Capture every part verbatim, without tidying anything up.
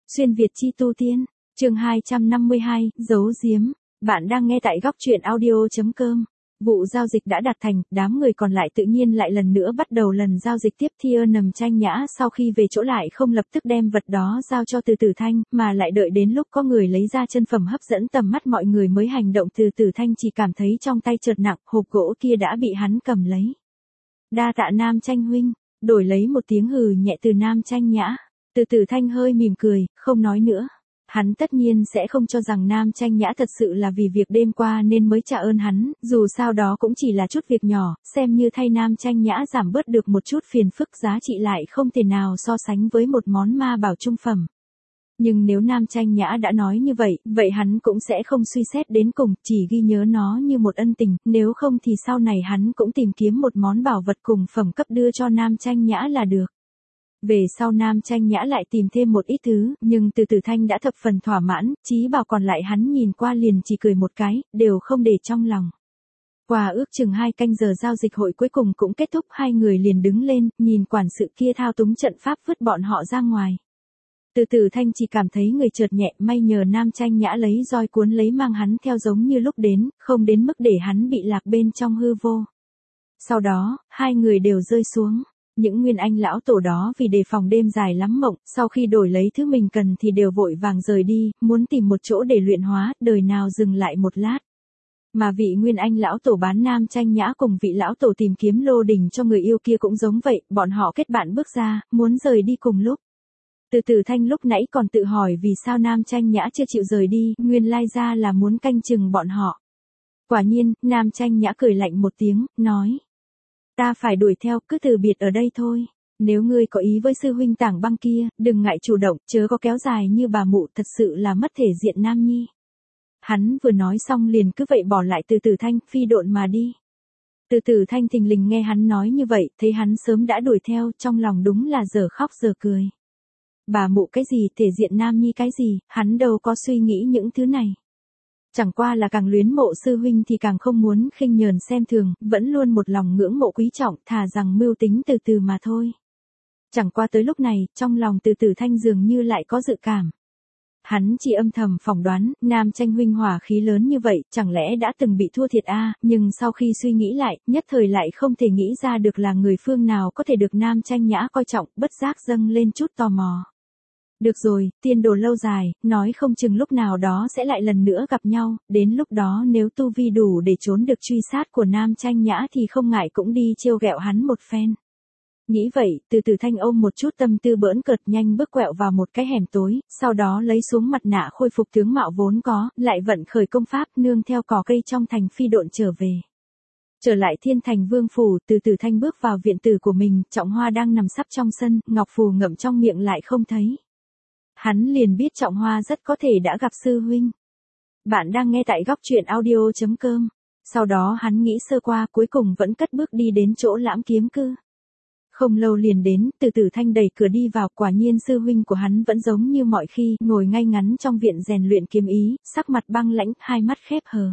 Xuyên Việt chi tu tiên, chương hai trăm năm mươi hai, giấu giếm. Bạn đang nghe tại góc truyện audio.com. Vụ giao dịch đã đạt thành, đám người còn lại tự nhiên lại lần nữa bắt đầu lần giao dịch tiếp. Thia nằm Tranh Nhã sau khi về chỗ lại không lập tức đem vật đó giao cho Từ Tử Thanh, mà lại đợi đến lúc có người lấy ra chân phẩm hấp dẫn tầm mắt mọi người mới hành động. Từ Tử Thanh chỉ cảm thấy trong tay chợt nặng, hộp gỗ kia đã bị hắn cầm lấy. Đa tạ Nam Tranh huynh, đổi lấy một tiếng hừ nhẹ từ Nam Tranh Nhã. Từ Tử Thanh hơi mỉm cười, không nói nữa. Hắn tất nhiên sẽ không cho rằng Nam Tranh Nhã thật sự là vì việc đêm qua nên mới trả ơn hắn, dù sao đó cũng chỉ là chút việc nhỏ, xem như thay Nam Tranh Nhã giảm bớt được một chút phiền phức, giá trị lại không thể nào so sánh với một món ma bảo trung phẩm. Nhưng nếu Nam Tranh Nhã đã nói như vậy, vậy hắn cũng sẽ không suy xét đến cùng, chỉ ghi nhớ nó như một ân tình, nếu không thì sau này hắn cũng tìm kiếm một món bảo vật cùng phẩm cấp đưa cho Nam Tranh Nhã là được. Về sau Nam Tranh Nhã lại tìm thêm một ít thứ, nhưng Từ Tử Thanh đã thập phần thỏa mãn, chí bảo còn lại hắn nhìn qua liền chỉ cười một cái, đều không để trong lòng. Qua ước chừng hai canh giờ giao dịch hội cuối cùng cũng kết thúc, hai người liền đứng lên, nhìn quản sự kia thao túng trận pháp vứt bọn họ ra ngoài. Từ Tử Thanh chỉ cảm thấy người chợt nhẹ, may nhờ Nam Tranh Nhã lấy roi cuốn lấy mang hắn theo giống như lúc đến, không đến mức để hắn bị lạc bên trong hư vô. Sau đó, hai người đều rơi xuống. Những nguyên anh lão tổ đó vì đề phòng đêm dài lắm mộng, sau khi đổi lấy thứ mình cần thì đều vội vàng rời đi, muốn tìm một chỗ để luyện hóa, đời nào dừng lại một lát. Mà vị nguyên anh lão tổ bán Nam Tranh Nhã cùng vị lão tổ tìm kiếm lô đình cho người yêu kia cũng giống vậy, bọn họ kết bạn bước ra, muốn rời đi cùng lúc. Từ Tử Thanh lúc nãy còn tự hỏi vì sao Nam Tranh Nhã chưa chịu rời đi, nguyên lai ra là muốn canh chừng bọn họ. Quả nhiên, Nam Tranh Nhã cười lạnh một tiếng, nói. Ta phải đuổi theo, cứ từ biệt ở đây thôi. Nếu ngươi có ý với sư huynh Tảng Băng kia, đừng ngại chủ động, chớ có kéo dài như bà mụ, thật sự là mất thể diện nam nhi. Hắn vừa nói xong liền cứ vậy bỏ lại Từ Tử Thanh, phi độn mà đi. Từ Tử Thanh thình lình nghe hắn nói như vậy, thấy hắn sớm đã đuổi theo, trong lòng đúng là giờ khóc giờ cười. Bà mụ cái gì, thể diện nam nhi cái gì, hắn đâu có suy nghĩ những thứ này. Chẳng qua là càng luyến mộ sư huynh thì càng không muốn khinh nhờn xem thường, vẫn luôn một lòng ngưỡng mộ quý trọng, thà rằng mưu tính từ từ mà thôi. Chẳng qua tới lúc này, trong lòng Từ Tử Thanh dường như lại có dự cảm. Hắn chỉ âm thầm phỏng đoán, Nam Tranh huynh hỏa khí lớn như vậy, chẳng lẽ đã từng bị thua thiệt a? À, nhưng sau khi suy nghĩ lại, nhất thời lại không thể nghĩ ra được là người phương nào có thể được Nam Tranh Nhã coi trọng, bất giác dâng lên chút tò mò. Được rồi, tiên đồ lâu dài, nói không chừng lúc nào đó sẽ lại lần nữa gặp nhau, đến lúc đó nếu tu vi đủ để trốn được truy sát của Nam Tranh Nhã thì không ngại cũng đi trêu ghẹo hắn một phen. Nghĩ vậy, Từ Tử Thanh ôm một chút tâm tư bỡn cợt nhanh bước quẹo vào một cái hẻm tối, sau đó lấy xuống mặt nạ khôi phục tướng mạo vốn có, lại vận khởi công pháp nương theo cỏ cây trong thành phi độn trở về. Trở lại Thiên Thành Vương phủ, Từ Tử Thanh bước vào viện tử của mình, Trọng Hoa đang nằm sấp trong sân, ngọc phù ngậm trong miệng lại không thấy. Hắn liền biết Trọng Hoa rất có thể đã gặp sư huynh. Bạn đang nghe tại góc truyện audio.com. Sau đó hắn nghĩ sơ qua, cuối cùng vẫn cất bước đi đến chỗ Lãm Kiếm Cư. Không lâu liền đến, Từ Tử Thanh đẩy cửa đi vào, quả nhiên sư huynh của hắn vẫn giống như mọi khi, ngồi ngay ngắn trong viện rèn luyện kiếm ý, sắc mặt băng lãnh, hai mắt khép hờ.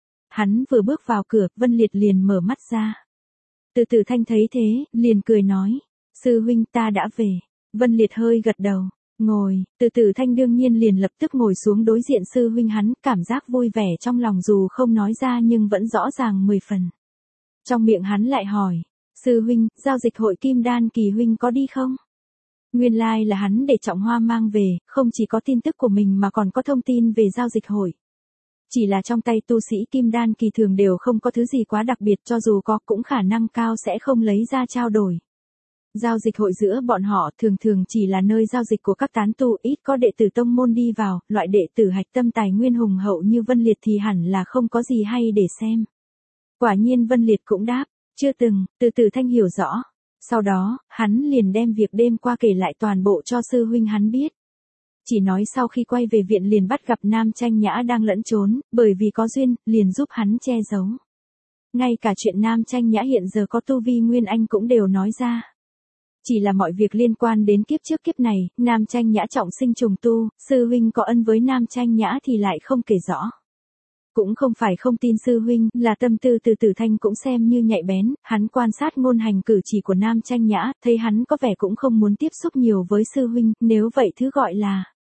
Hắn vừa bước vào cửa, Vân Liệt liền mở mắt ra. Từ Tử Thanh thấy thế, liền cười nói, sư huynh ta đã về. Vân Liệt hơi gật đầu. Ngồi, Từ Tử Thanh đương nhiên liền lập tức ngồi xuống đối diện sư huynh hắn, cảm giác vui vẻ trong lòng dù không nói ra nhưng vẫn rõ ràng mười phần. Trong miệng hắn lại hỏi, sư huynh, giao dịch hội Kim Đan Kỳ huynh có đi không? Nguyên lai like là hắn để Trọng Hoa mang về, không chỉ có tin tức của mình mà còn có thông tin về giao dịch hội. Chỉ là trong tay tu sĩ Kim Đan Kỳ thường đều không có thứ gì quá đặc biệt, cho dù có cũng khả năng cao sẽ không lấy ra trao đổi. Giao dịch hội giữa bọn họ thường thường chỉ là nơi giao dịch của các tán tu, ít có đệ tử tông môn đi vào, loại đệ tử hạch tâm tài nguyên hùng hậu như Vân Liệt thì hẳn là không có gì hay để xem. Quả nhiên Vân Liệt cũng đáp, chưa từng. Từ Tử Thanh hiểu rõ. Sau đó, hắn liền đem việc đêm qua kể lại toàn bộ cho sư huynh hắn biết. Chỉ nói sau khi quay về viện liền bắt gặp Nam Tranh Nhã đang lẫn trốn, bởi vì có duyên, liền giúp hắn che giấu. Ngay cả chuyện Nam Tranh Nhã hiện giờ có tu vi nguyên anh cũng đều nói ra. Chỉ là mọi việc liên quan đến kiếp trước kiếp này, Nam Tranh Nhã trọng sinh trùng tu, sư huynh có ân với Nam Tranh Nhã thì lại không kể rõ. Cũng không phải không tin sư huynh, là tâm tư Từ Tử Thanh cũng xem như nhạy bén, hắn quan sát ngôn hành cử chỉ của Nam Tranh Nhã, thấy hắn có vẻ cũng không muốn tiếp xúc nhiều với sư huynh, nếu vậy thứ gọi là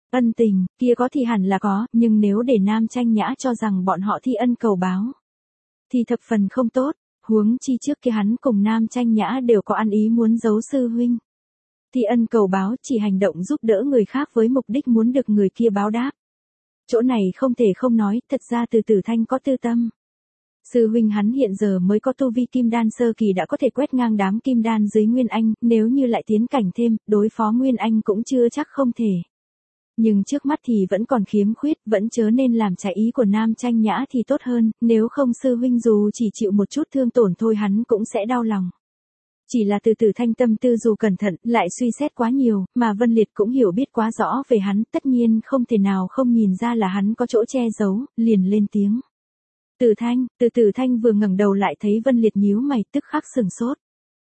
Ân tình, kia có thì hẳn là có, nhưng nếu để Nam Tranh Nhã cho rằng bọn họ thi ân cầu báo, thì thập phần không tốt, huống chi trước kia hắn cùng Nam Tranh Nhã đều có ăn ý muốn giấu sư huynh. Thi ân cầu báo chỉ hành động giúp đỡ người khác với mục đích muốn được người kia báo đáp. Chỗ này không thể không nói, thật ra Từ Tử Thanh có tư tâm. Sư huynh hắn hiện giờ mới có tu vi kim đan sơ kỳ đã có thể quét ngang đám kim đan dưới Nguyên Anh, nếu như lại tiến cảnh thêm, đối phó Nguyên Anh cũng chưa chắc không thể. Nhưng trước mắt thì vẫn còn khiếm khuyết, vẫn chớ nên làm trái ý của Nam Tranh Nhã thì tốt hơn, nếu không sư huynh dù chỉ chịu một chút thương tổn thôi hắn cũng sẽ đau lòng. Chỉ là Từ Tử Thanh tâm tư dù cẩn thận, lại suy xét quá nhiều, mà Vân Liệt cũng hiểu biết quá rõ về hắn, tất nhiên không thể nào không nhìn ra là hắn có chỗ che giấu, liền lên tiếng. Tử Thanh, Từ Tử Thanh vừa ngẩng đầu lại thấy Vân Liệt nhíu mày tức khắc sừng sốt.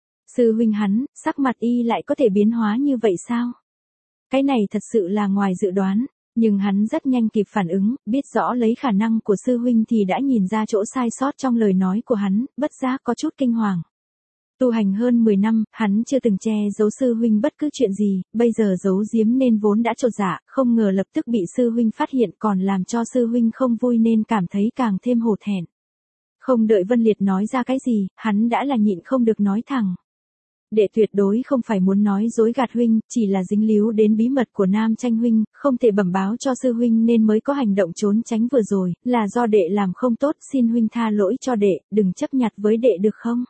Sư huynh hắn, sắc mặt y lại có thể biến hóa như vậy sao? Cái này thật sự là ngoài dự đoán, nhưng hắn rất nhanh kịp phản ứng, biết rõ lấy khả năng của sư huynh thì đã nhìn ra chỗ sai sót trong lời nói của hắn, bất giác có chút kinh hoàng. Tu hành hơn mười năm, hắn chưa từng che giấu sư huynh bất cứ chuyện gì, bây giờ giấu giếm nên vốn đã chột dạ, không ngờ lập tức bị sư huynh phát hiện còn làm cho sư huynh không vui nên cảm thấy càng thêm hổ thẹn. Không đợi Vân Liệt nói ra cái gì, hắn đã là nhịn không được nói thẳng. Đệ tuyệt đối không phải muốn nói dối gạt huynh, chỉ là dính líu đến bí mật của Nam Tranh huynh, không thể bẩm báo cho sư huynh nên mới có hành động trốn tránh vừa rồi, là do đệ làm không tốt, xin huynh tha lỗi cho đệ, đừng chấp nhặt với đệ được không?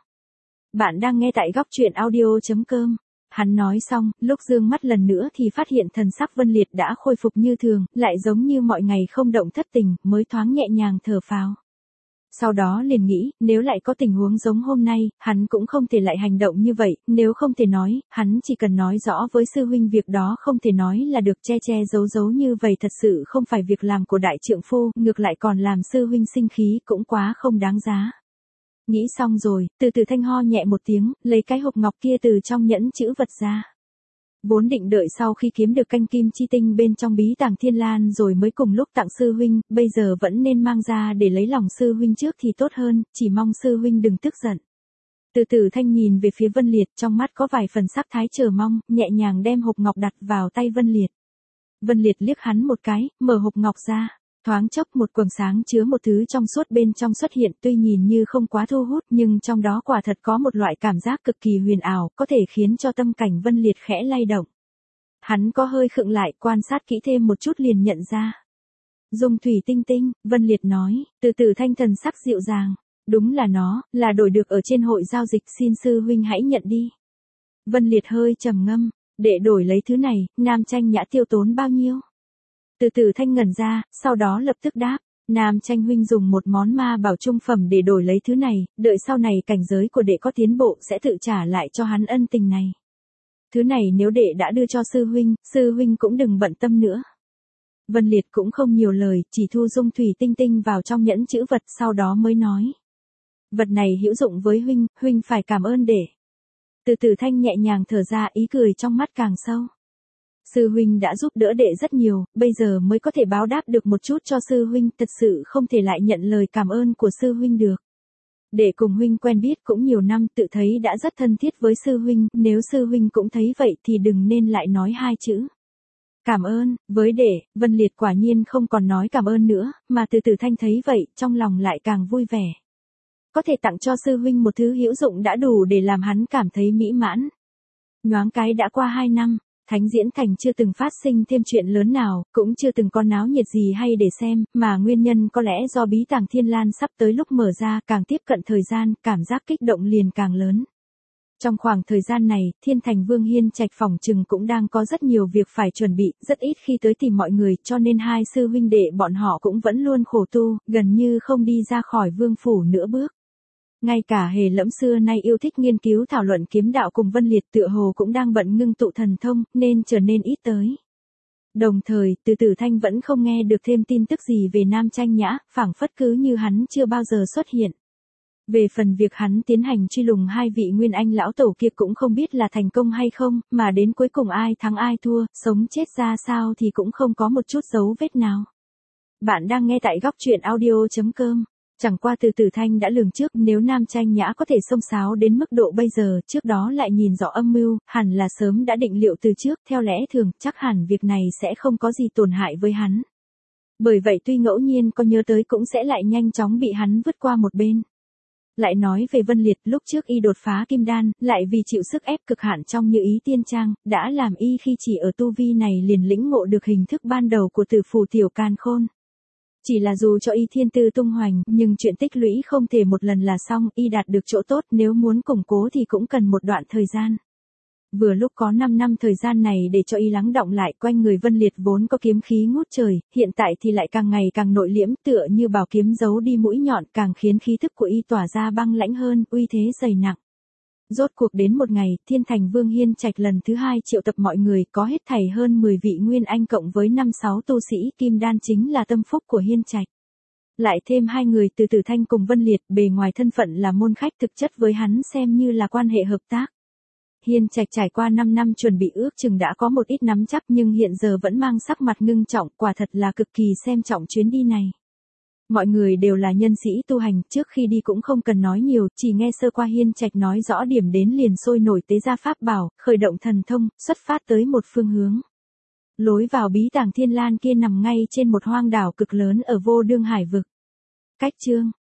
Bạn đang nghe tại góc truyện audio chấm com. Hắn nói xong, lúc dương mắt lần nữa thì phát hiện thần sắc Vân Liệt đã khôi phục như thường, lại giống như mọi ngày không động thất tình, mới thoáng nhẹ nhàng thở phào. Sau đó liền nghĩ, nếu lại có tình huống giống hôm nay, hắn cũng không thể lại hành động như vậy, nếu không thể nói, hắn chỉ cần nói rõ với sư huynh việc đó không thể nói là được, che che giấu giấu như vậy thật sự không phải việc làm của đại trượng phu, ngược lại còn làm sư huynh sinh khí cũng quá không đáng giá. Nghĩ xong rồi, Từ Tử Thanh ho nhẹ một tiếng, lấy cái hộp ngọc kia từ trong nhẫn chữ vật ra. Vốn định đợi sau khi kiếm được canh kim chi tinh bên trong bí tàng thiên lan rồi mới cùng lúc tặng sư huynh, bây giờ vẫn nên mang ra để lấy lòng sư huynh trước thì tốt hơn, chỉ mong sư huynh đừng tức giận. Từ Tử Thanh nhìn về phía Vân Liệt, trong mắt có vài phần sắc thái chờ mong, nhẹ nhàng đem hộp ngọc đặt vào tay Vân Liệt. Vân Liệt liếc hắn một cái, mở hộp ngọc ra. Thoáng chốc một quầng sáng chứa một thứ trong suốt bên trong xuất hiện, tuy nhìn như không quá thu hút nhưng trong đó quả thật có một loại cảm giác cực kỳ huyền ảo, có thể khiến cho tâm cảnh Vân Liệt khẽ lay động. Hắn có hơi khựng lại, quan sát kỹ thêm một chút liền nhận ra. Dung thủy tinh tinh, Vân Liệt nói, Từ Tử Thanh thần sắc dịu dàng. Đúng là nó, là đổi được ở trên hội giao dịch, xin sư huynh hãy nhận đi. Vân Liệt hơi trầm ngâm, để đổi lấy thứ này, Nam Tranh Nhã tiêu tốn bao nhiêu? Từ Tử Thanh ngẩn ra, sau đó lập tức đáp, Nam Tranh huynh dùng một món ma bảo trung phẩm để đổi lấy thứ này, đợi sau này cảnh giới của đệ có tiến bộ sẽ tự trả lại cho hắn ân tình này. Thứ này nếu đệ đã đưa cho sư huynh, sư huynh cũng đừng bận tâm nữa. Vân Liệt cũng không nhiều lời, chỉ thu dung thủy tinh tinh vào trong nhẫn chữ vật sau đó mới nói. Vật này hữu dụng với huynh, huynh phải cảm ơn đệ. Từ Tử Thanh nhẹ nhàng thở ra, ý cười trong mắt càng sâu. Sư huynh đã giúp đỡ đệ rất nhiều, bây giờ mới có thể báo đáp được một chút cho sư huynh, thật sự không thể lại nhận lời cảm ơn của sư huynh được. Đệ cùng huynh quen biết cũng nhiều năm, tự thấy đã rất thân thiết với sư huynh, nếu sư huynh cũng thấy vậy thì đừng nên lại nói hai chữ. Cảm ơn, với đệ, Vân Liệt quả nhiên không còn nói cảm ơn nữa, mà Từ Tử Thanh thấy vậy, trong lòng lại càng vui vẻ. Có thể tặng cho sư huynh một thứ hữu dụng đã đủ để làm hắn cảm thấy mỹ mãn. Nhoáng cái đã qua hai năm. Thánh Diễn Thành chưa từng phát sinh thêm chuyện lớn nào, cũng chưa từng có náo nhiệt gì hay để xem, mà nguyên nhân có lẽ do bí tàng thiên lan sắp tới lúc mở ra, càng tiếp cận thời gian, cảm giác kích động liền càng lớn. Trong khoảng thời gian này, Thiên Thành Vương Hiên Trạch phỏng chừng cũng đang có rất nhiều việc phải chuẩn bị, rất ít khi tới tìm mọi người, cho nên hai sư huynh đệ bọn họ cũng vẫn luôn khổ tu, gần như không đi ra khỏi vương phủ nửa bước. Ngay cả Hề Lẫm xưa nay yêu thích nghiên cứu thảo luận kiếm đạo cùng Vân Liệt tựa hồ cũng đang bận ngưng tụ thần thông, nên trở nên ít tới. Đồng thời, Từ Tử Thanh vẫn không nghe được thêm tin tức gì về Nam Tranh Nhã, phảng phất cứ như hắn chưa bao giờ xuất hiện. Về phần việc hắn tiến hành truy lùng hai vị Nguyên Anh lão tổ kia cũng không biết là thành công hay không, mà đến cuối cùng ai thắng ai thua, sống chết ra sao thì cũng không có một chút dấu vết nào. Bạn đang nghe tại góc truyện audio chấm com. Chẳng qua Từ Tử Thanh đã lường trước nếu Nam Tranh Nhã có thể xông xáo đến mức độ bây giờ, trước đó lại nhìn rõ âm mưu, hẳn là sớm đã định liệu từ trước, theo lẽ thường, chắc hẳn việc này sẽ không có gì tổn hại với hắn. Bởi vậy tuy ngẫu nhiên có nhớ tới cũng sẽ lại nhanh chóng bị hắn vứt qua một bên. Lại nói về Vân Liệt, lúc trước y đột phá kim đan, lại vì chịu sức ép cực hạn trong Như Ý Tiên Trang, đã làm y khi chỉ ở tu vi này liền lĩnh ngộ được hình thức ban đầu của Tử Phủ Tiểu Càn Khôn. Chỉ là dù cho y thiên tư tung hoành, nhưng chuyện tích lũy không thể một lần là xong, y đạt được chỗ tốt nếu muốn củng cố thì cũng cần một đoạn thời gian. Vừa lúc có năm năm thời gian này để cho y lắng đọng lại, quanh người Vân Liệt vốn có kiếm khí ngút trời, hiện tại thì lại càng ngày càng nội liễm, tựa như bảo kiếm giấu đi mũi nhọn, càng khiến khí thức của y tỏa ra băng lãnh hơn, uy thế dày nặng. Rốt cuộc đến một ngày, Thiên Thành Vương Hiên Trạch lần thứ hai triệu tập mọi người, có hết thảy hơn mười vị nguyên anh cộng với năm sáu tu sĩ kim đan chính là tâm phúc của Hiên Trạch. Lại thêm hai người Từ Tử Thanh cùng Vân Liệt, bề ngoài thân phận là môn khách, thực chất với hắn xem như là quan hệ hợp tác. Hiên Trạch trải qua năm năm chuẩn bị ước chừng đã có một ít nắm chắc, nhưng hiện giờ vẫn mang sắc mặt ngưng trọng, quả thật là cực kỳ xem trọng chuyến đi này. Mọi người đều là nhân sĩ tu hành, trước khi đi cũng không cần nói nhiều, chỉ nghe sơ qua Hiên Trạch nói rõ điểm đến liền sôi nổi tế ra pháp bảo, khởi động thần thông, xuất phát tới một phương hướng. Lối vào bí tàng Thiên Lan kia nằm ngay trên một hoang đảo cực lớn ở Vô Đương Hải vực. Cách chương